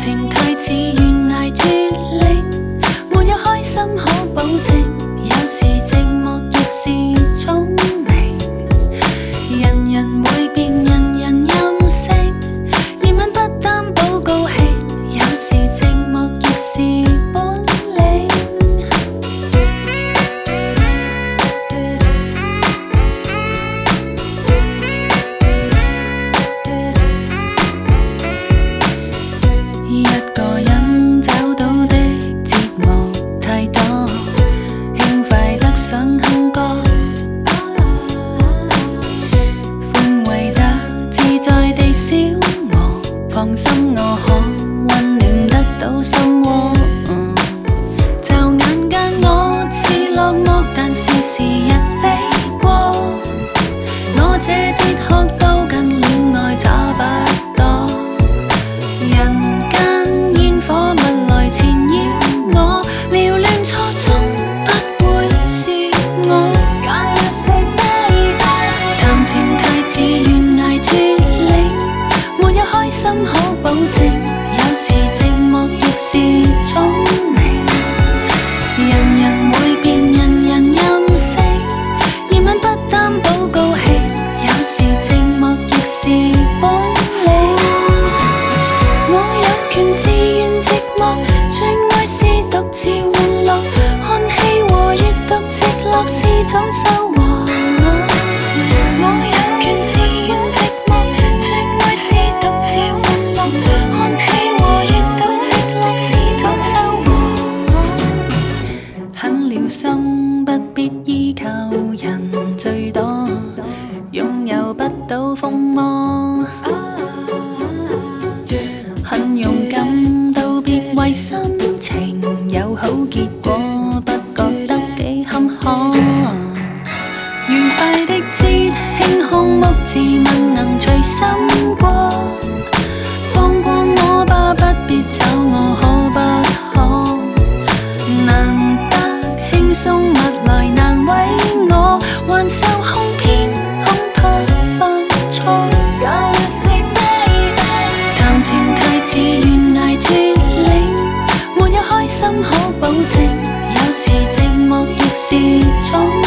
情太似悬崖絕嶺，沒有開心可保證，有時寂寞亦是聰明。人人會變，人人任性，熱吻不擔保高興，有時寂寞亦是本領。一個人找到的折磨太多，輕快得想哼歌，寬慰得自在地消磨，放心我可溫暖得到心窩。驟眼間我似落寞，但是時日飛過，我這哲學都跟戀愛差不多。人間煙火物來纏繞我，撩亂初衷不會是我。談情太似懸崖絕嶺，沒有開心可保證，有時寂寞亦是聰明。人人會變，人人任性，熱吻不擔保高興，有時寂寞亦是本領。我有權自願寂寞，最愛是獨自玩樂，看戲和閱讀直落是種收穫。我有權自願寂寞，最愛是獨自玩樂，看戲和閱讀直落是種收穫。狠了心不必依靠人最多，擁有不到風魔。很勇敢道別為心情有好結果，不覺得幾坎坷。愉快的節慶項目自問能隨心過，放過我吧，不必找我可不可。難得輕鬆物來難為我，還受控偏恐怕犯錯。談情太似懸崖絕嶺，沒有開心可保證，有時寂寞亦是聰